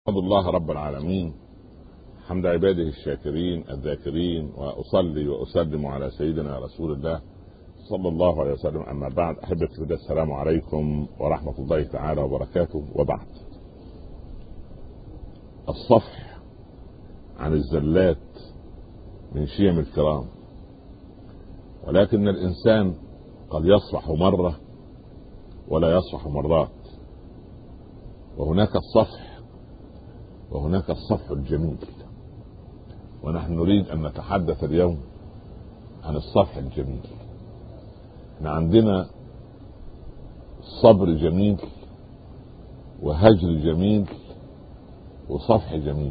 أحمد الله رب العالمين حمد عباده الشاكرين الذاكرين، وأصلي وأسلم على سيدنا رسول الله صلى الله عليه وسلم. أما بعد، أحبتي في الله، السلام عليكم ورحمة الله تعالى وبركاته. وبعد، الصفح عن الزلات من شيم الكرام، ولكن الإنسان قد يصفح مرة ولا يصفح مرات، وهناك الصفح وهناك الصفح الجميل، ونحن نريد أن نتحدث اليوم عن الصفح الجميل. احنا عندنا صبر جميل وهجر جميل وصفح جميل.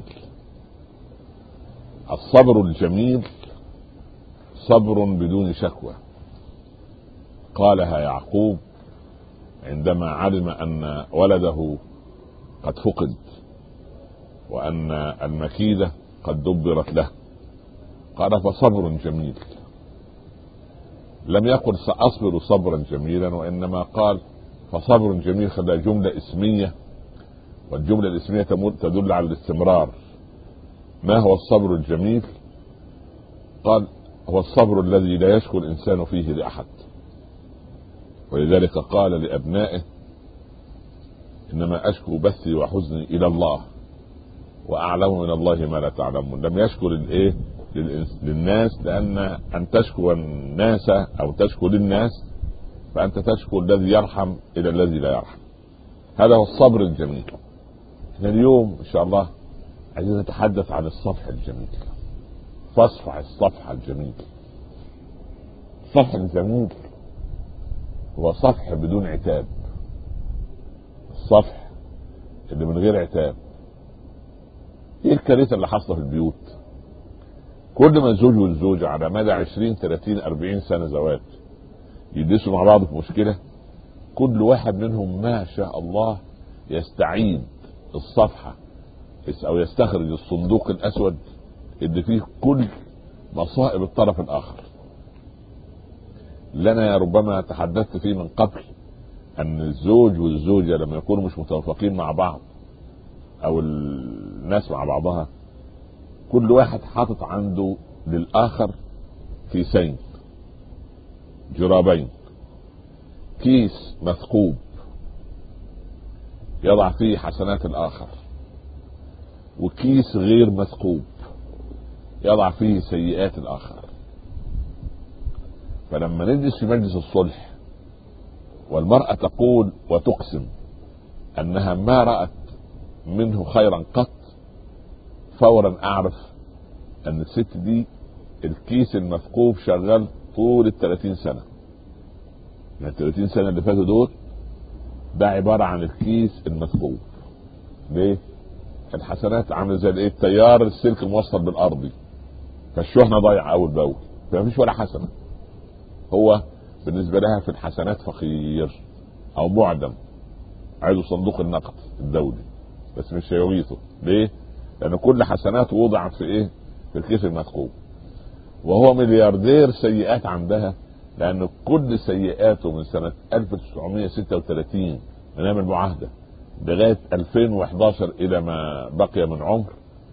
الصبر الجميل صبر بدون شكوى، قالها يعقوب عندما علم أن ولده قد فقد وأن المكيدة قد دبرت له، قال فصبر جميل. لم يقل سأصبر صبرا جميلا، وإنما قال فصبر جميل. خلى جملة اسمية، والجملة الاسمية تدل على الاستمرار. ما هو الصبر الجميل؟ قال هو الصبر الذي لا يشكو الإنسان فيه لأحد، ولذلك قال لأبنائه إنما أشكو بثي وحزني إلى الله وأعلم من الله ما لا تعلمون. لم يشكو للناس، لأن أن تشكو الناس أو تشكو للناس فأنت تشكو الذي يرحم إلى الذي لا يرحم. هذا هو الصبر الجميل. احنا اليوم إن شاء الله عايزين نتحدث عن الصفح الجميل، فاصفح الصفح الجميل. الصفح الجميل هو صفح بدون عتاب، الصفح اللي من غير عتاب. ايه الكارثة اللي حصلت في البيوت؟ كل ما الزوج والزوجة على مدى 20 30 40 سنة زواج يدسوا مع بعض في مشكلة، كل واحد منهم ما شاء الله يستعيد الصفحة او يستخرج الصندوق الاسود اللي فيه كل مصائب الطرف الاخر. لنا ربما تحدثت فيه من قبل ان الزوج والزوجة لما يكونوا مش متوافقين مع بعض او الناس مع بعضها، كل واحد حاطط عنده للاخر كيسين، جرابين، كيس مثقوب يضع فيه حسنات الاخر، وكيس غير مثقوب يضع فيه سيئات الاخر. فلما نجلس في مجلس الصلح والمرأة تقول وتقسم انها ما رأت منه خيرا قط، فورا اعرف ان الست دي الكيس المثقوب شغال طول 30 سنة. يعني 30 سنة اللي فاتوا دول ده عبارة عن الكيس المثقوب. ليه؟ الحسنات عامله زي الايه؟ التيار السلك الموصل بالارضي، فالشحنة ضايعة اول باول، فمفيش ولا حسنة. هو بالنسبة لها في الحسنات فقير او معدم، عايزه صندوق النقد الدولي بس مش شيويته. ليه؟ لان كل حسناته وضعت في ايه؟ في الكيس المثقوب. وهو ملياردير سيئات عندها، لان كل سيئاته من سنة 1936 من ايام المعاهدة لغاية 2011 الى ما بقي من عمر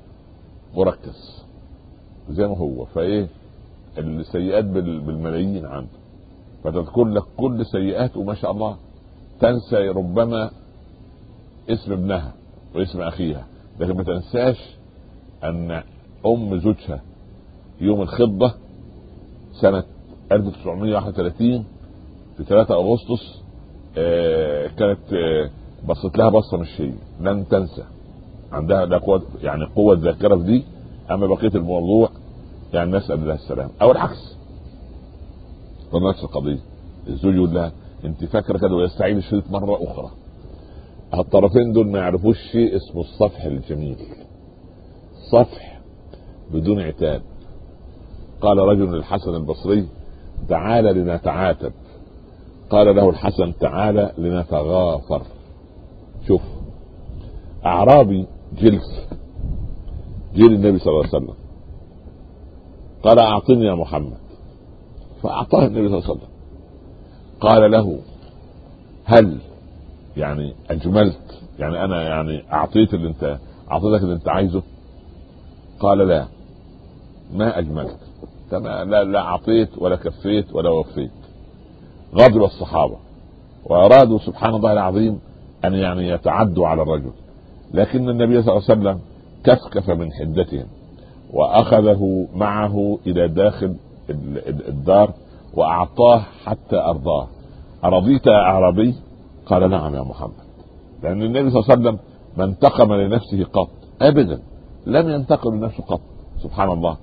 مركز زي ما هو. فايه السيئات بالملايين عنده، فتذكر لك كل سيئاته ما شاء الله، تنسى ربما اسم ابنها واسم اخيها، لكن ما تنساش ان ام زوجها يوم الخطبة سنة 1931 في 3 أغسطس كانت بصت لها بصة مش هي، لن تنسى. عندها لا قوة، يعني قوة ذاكرة في دي. اما بقية الموضوع يعني نسأل الله السلام، او العكس. ونفس القضية الزوج يقول لها انت فاكرة كده، ويستعيد الشريط مرة اخرى. الطرفين دول ما يعرفوش شيء اسمه الصفح الجميل، صفح بدون عتاب. قال رجل للحسن البصري تعال لنتعاتب، قال له الحسن تعال لنتغافر. شوف، اعرابي جلس جيل النبي صلى الله عليه وسلم، قال اعطني يا محمد، فاعطاه النبي صلى الله عليه وسلم. قال له هل يعني اجملت، يعني انا يعني اعطيت اللي انت اعطيتك اللي انت عايزه؟ قال لا، ما اجملت، لا اعطيت ولا كفيت ولا وفيت. غضب الصحابه وارادوا سبحان الله العظيم ان يعني يتعدوا على الرجل، لكن النبي صلى الله عليه وسلم كفكف من حدتهم واخذه معه الى داخل الدار واعطاه حتى ارضاه. ارضيت يا اعرابي؟ قال نعم يا محمد. لان النبي صلى الله عليه وسلم ما انتقم لنفسه قط ابدا، لم ينتقم لنفسه قط سبحان الله.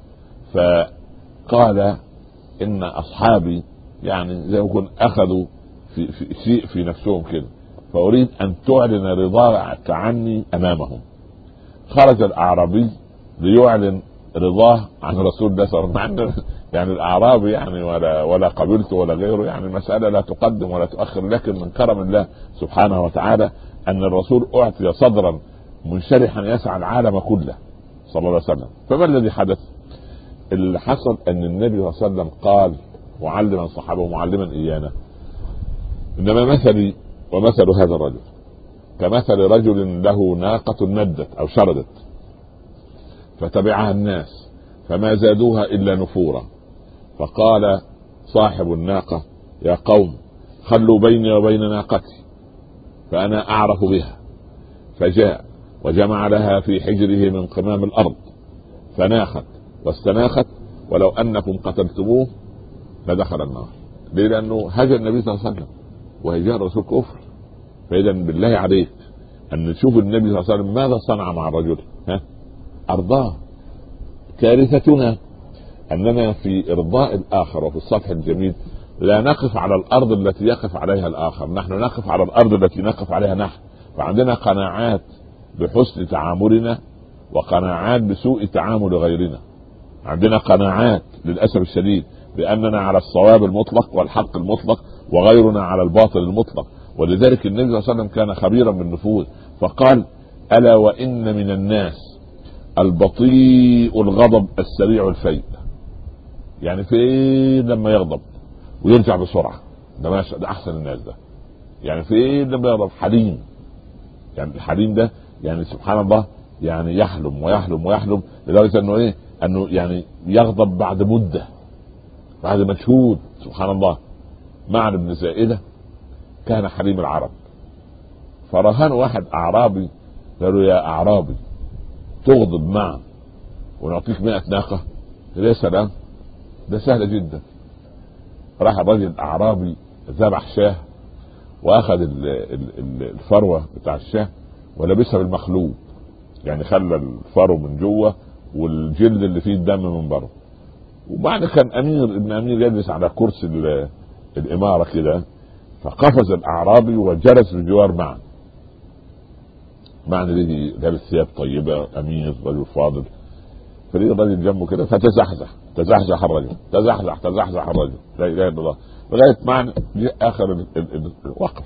فقال ان اصحابي يعني زي ما يكون اخذوا في شيء في نفسهم كده، فاريد ان تعلن رضاك عني امامهم. خرج الاعرابي ليعلن رضاه عن رسول الله صلى الله عليه وسلم. يعني الاعرابي يعني ولا قبيلته ولا غيره، يعني المساله لا تقدم ولا تؤخر، لكن من كرم الله سبحانه وتعالى ان الرسول اعطي صدرا منشرحا يسعى العالم كله صلى الله عليه وسلم. فما الذي حدث؟ اللي حصل ان النبي صلى الله عليه وسلم قال معلما صحابه ومعلما ايانا: انما مثلي ومثل هذا الرجل كمثل رجل له ناقة ندت او شردت فتبعها الناس فما زادوها الا نفورا، فقال صاحب الناقة: يا قوم خلوا بيني وبين ناقتي فانا اعرف بها. فجاء وجمع لها في حجره من قمام الارض فناخت واستناخت، ولو انكم قتلتموه لدخل النار. ليه؟ لانه هجر النبي صلى الله عليه وسلم، وهجاء الرسول كفر. فاذا بالله عليك ان نشوف النبي صلى الله عليه وسلم ماذا صنع مع الرجل. ارضاه. كارثتنا اننا في ارضاء الاخر وفي الصفح الجميل لا نقف على الارض التي يقف عليها الاخر، نحن نقف على الارض التي نقف عليها نحن. فعندنا قناعات بحسن تعاملنا وقناعات بسوء تعامل غيرنا. عندنا قناعات للاسف الشديد باننا على الصواب المطلق والحق المطلق وغيرنا على الباطل المطلق. ولذلك النبي صلى الله عليه وسلم كان خبيرا بالنفوذ فقال: الا وان من الناس البطيء الغضب السريع الفيء. يعني فين لما يغضب ويرجع بسرعه، ده احسن الناس ده. يعني فين لما يغضب حليم. يعني الحليم ده يعني سبحان الله يعني يحلم ويحلم ويحلم لدرجه انه ايه، انه يعني يغضب بعد مده، بعد مجهود. سبحان الله. معن بن زائده كان حليم العرب، فرهان واحد اعرابي قال له: يا اعرابي تغضب معه ونعطيك 100 ناقه؟ يا سلام، ده سهل جدا. راح الرجل الاعرابي ذبح شاه واخذ الفروه بتاع الشاه ولبسها بالمخلوب، يعني خلى الفرو من جوه والجلد اللي فيه الدم من بره. وبعد كان ابن امير يجلس على كرسي الاماره كده، فقفز الاعرابي وجلس بجوار معن الذي لابس ثياب طيبه، امير رجل فاضل. فريق الرجل جنبه كده تزحزح الرجل، تزحزح الرجل، لا اله الا الله، لغايه معن جاء اخر الوقف.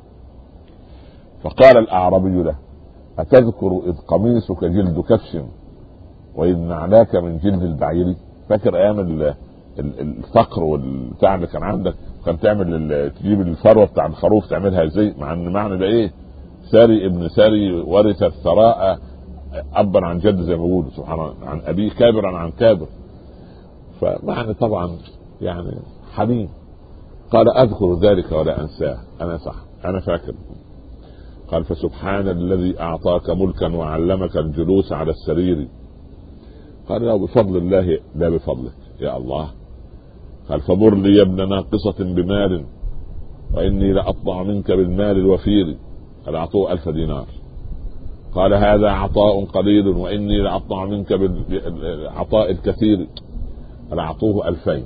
فقال الاعرابي له: اتذكر اذ قميصك جلد كبش واذ نعلاك من جلد البعير؟ فاكر ايام الفقر والبتاع اللي كان عندك، كان تعمل تجيب الفروه بتاع الخروف تعملها ازاي؟ مع ان معنى ده ايه؟ ساري ابن ساري ورث الثراء ابا عن جد زي ما بيقولوا سبحان الله، عن ابيه كابرا عن كابر. فمعنى طبعا يعني حليم. قال: اذكر ذلك ولا انساه. انا صح، انا فاكر. قال: فسبحان الذي اعطاك ملكا وعلمك الجلوس على السرير. قال: لا بفضل الله لا بفضلك يا الله. قال: فمر لي يا ابن ناقصة بمال واني لاطمع منك بالمال الوفير. قال: اعطوه 1000 دينار. قال: هذا عطاء قليل واني لاطمع منك بالعطاء الكثير. قال: اعطوه 2000.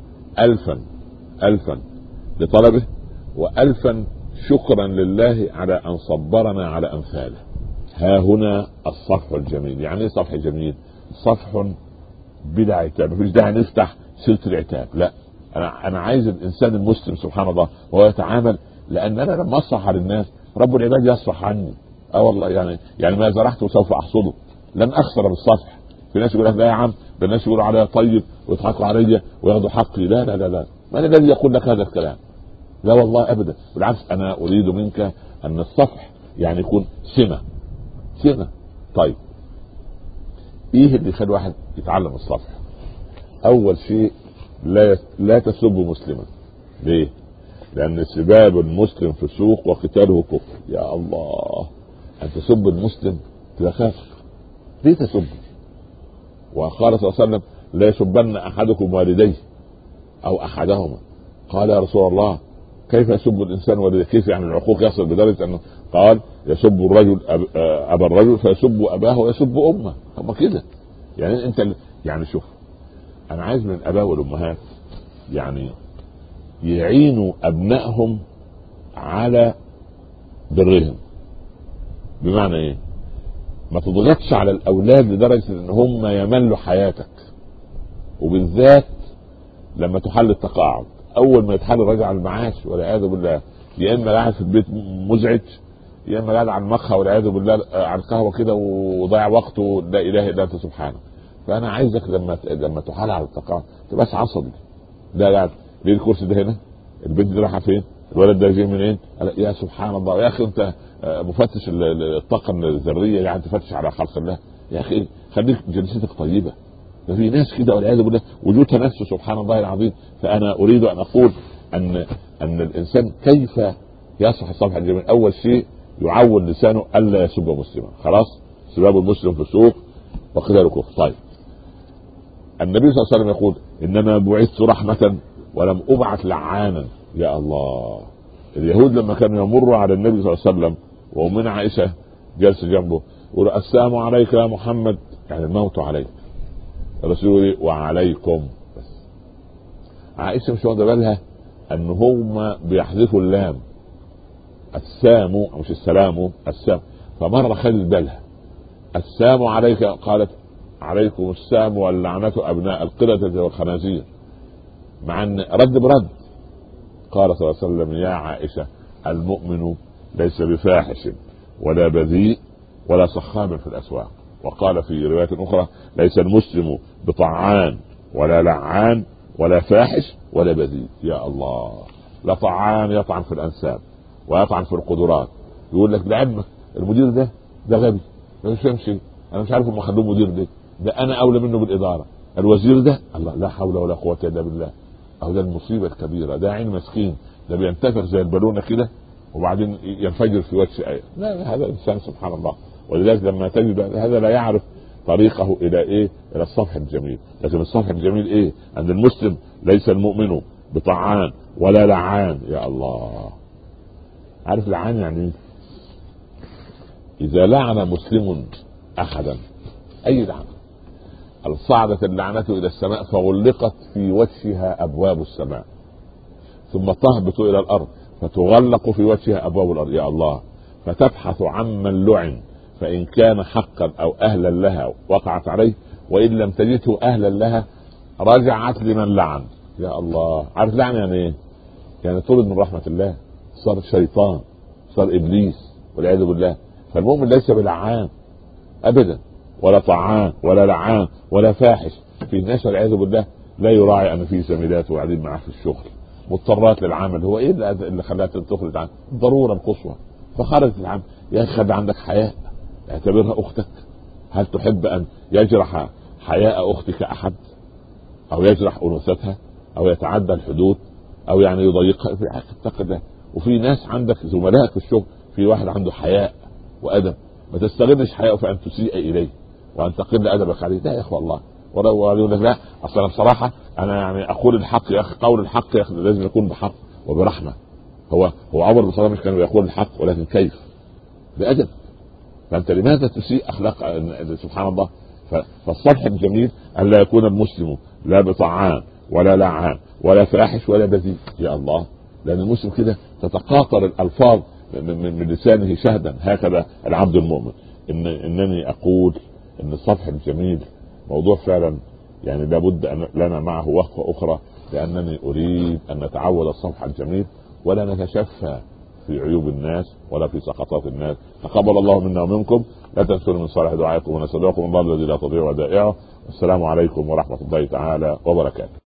1000 لطلبه و1000 شكرا لله على ان صبرنا على امثاله. ها هنا الصفح الجميل. يعني ايه صفح جميل؟ صفح بلا عتاب. مفيش داعي نفتح سيره العتاب، لا. انا عايز الانسان المسلم سبحان الله وهو يتعامل، لان انا لما اصلح على الناس رب العباد يصلح عني. والله يعني ما زرعته سوف احصده. لن اخسر بالصفح. في ناس يقول لك: لا يا عم، ده الناس يقولوا عليا طيب ويضحكوا عليا وياخذوا حقي. لا لا لا لا، من الذي يقول لك هذا الكلام؟ لا والله ابدا، بالعكس انا اريد منك ان الصفح يعني يكون سمه. طيب ايه اللي يخلي واحد يتعلم الصفح؟ اول شيء لا تسبوا مسلما. ليه؟ لان سباب المسلم فسوق وقتاله كفر. يا الله، ان تسب المسلم تبقى كافر. ليه تسبه؟ وقال صلى الله عليه وسلم لا يسبن احدكم والديه او احدهما. قال يا رسول الله كيف يسب الانسان والديه؟ كيف يعني العقوق يصل بدرجه انه قال يسب الرجل ابا الرجل فيسب اباه ويسب امه. هم كده يعني انت يعني شوف، انا عايز من الاباء والامهات يعني يعينوا ابنائهم على برهم. بمعنى ايه؟ ما تضغطش على الاولاد لدرجه ان هم يملوا حياتك، وبالذات لما تحل التقاعد. اول ما يتحل الراجل على المعاش والعياذ بالله، يا اما قاعد في البيت مزعج، يا اما قاعد على المقهى والعياذ بالله على القهوه كده وضيع وقته. لا اله الا انت سبحانك. فانا عايزك لما تحل على التقاعد تبقاش عصبي. ده قاعد ليه الكرسي ده هنا؟ البنت دي رايحه فين؟ الولد ده جاي منين؟ يا سبحان الله يا اخي، انت مفتش الطاقه الذريه يعني تفتش على خلق الله. يا اخي خليك جلستك طيبه. ده في ناس كده والعياذ بالله وجودها نفسه سبحان الله العظيم. فانا اريد ان اقول ان الانسان كيف يصح الصفحه الجميل. اول شيء يعود لسانه الا يسب مسلما. خلاص، سباب المسلم فسوق وقتاله كفر. طيب النبي صلى الله عليه وسلم يقول انما بعثت رحمه ولم ابعث لعانا. يا الله، اليهود لما كانوا يمروا على النبي صلى الله عليه وسلم ومن عائشه جالسه جنبه يقول السلام عليك يا محمد، يعني الموت عليك. الرسول وعليكم بس. عائشه مش واخده بالها ان هم بيحذفوا اللام، السام مش السلام، السام. فمره خدت بالها السام عليك، قالت عليكم السام واللعنه ابناء القردة والخنازير، مع ان رد برد. قال صلى الله عليه وسلم يا عائشه المؤمن ليس بفاحش ولا بذيء ولا صخاب في الاسواق. وقال في روايه اخرى ليس المسلم بطعان ولا لعان ولا فاحش ولا بذيء. يا الله، لا طعان يطعن في الانساب ويطعن في القدرات. يقول لك لعلمك المدير ده غبي ما بيفهمش، انا مش عارف هم خلوه مدير ليه، ده انا اولى منه بالاداره. الوزير ده الله لا حول ولا قوه الا بالله. او ده المصيبه الكبيره، ده عين مسكين، ده بينتفخ زي البالونه كده وبعدين ينفجر في وجه ايه. لا هذا انسان سبحان الله. ولذلك لما تجد هذا لا يعرف طريقه الى ايه؟ الى الصفح الجميل. لكن الصفح الجميل ايه؟ ان المسلم ليس المؤمن بطعان ولا لعان. يا الله، عارف لعان يعني اذا لعن مسلم احدا، اي لعنه، صعدت اللعنه الى السماء فغلقت في وجهها ابواب السماء ثم تهبط الى الارض فتغلق في وجهها ابواب الارض. يا الله، فتبحث عمن لعن فان كان حقا او اهلا لها وقعت عليه، وان لم تجده اهلا لها رجعت لمن لعن. يا الله، عارف لعن يعني ايه؟ يعني طرد من رحمه الله، صار شيطان، صار ابليس والعياذ بالله. فالمؤمن ليس بلعان ابدا، ولا طعان ولا لعان ولا فاحش. في ناس والعياذ بالله لا يراعي ان في زميلات وقاعدين معاه في الشغل مضطرات للعمل. هو ايه اللي خلاها تخرج عن الضروره القصوى فخرجت العمل؟ يا اخي خلي عندك حياء، اعتبرها اختك. هل تحب ان يجرح حياء اختك احد، او يجرح انوثتها، او يتعدى الحدود، او يعني يضيقها؟ في اتق الله. وفي ناس عندك زملاء في الشغل في واحد عنده حياء وادب، ما تستغلش حياءه فان تسيء اليه وان تقل ادبك عليه. لا يا اخوه الله. ويقول لك لا اصلا بصراحه انا يعني اقول الحق يا اخي، قول الحق يا اخي لازم يكون بحق وبرحمه. هو عمر بن الخطاب مش كان يقول الحق، ولكن كيف؟ بادب. فانت لماذا تسيء اخلاق سبحان الله؟ فالصفح الجميل ان لا يكون المسلم لا بطعان ولا لعان ولا فاحش ولا بذيء. يا الله، لان المسلم كده تتقاطر الالفاظ من لسانه شهدا. هكذا العبد المؤمن. انني اقول ان الصفح الجميل موضوع فعلا يعني لابد أن لنا معه وقفه اخرى، لانني اريد ان نتعود الصفح الجميل ولا نتشفى في عيوب الناس ولا في سقطات الناس. تقبل الله منا ومنكم. لا تنسوا من صالح دعائكم ونسألكم الله الذي لا تضيع ودائعه. السلام عليكم ورحمه الله تعالى وبركاته.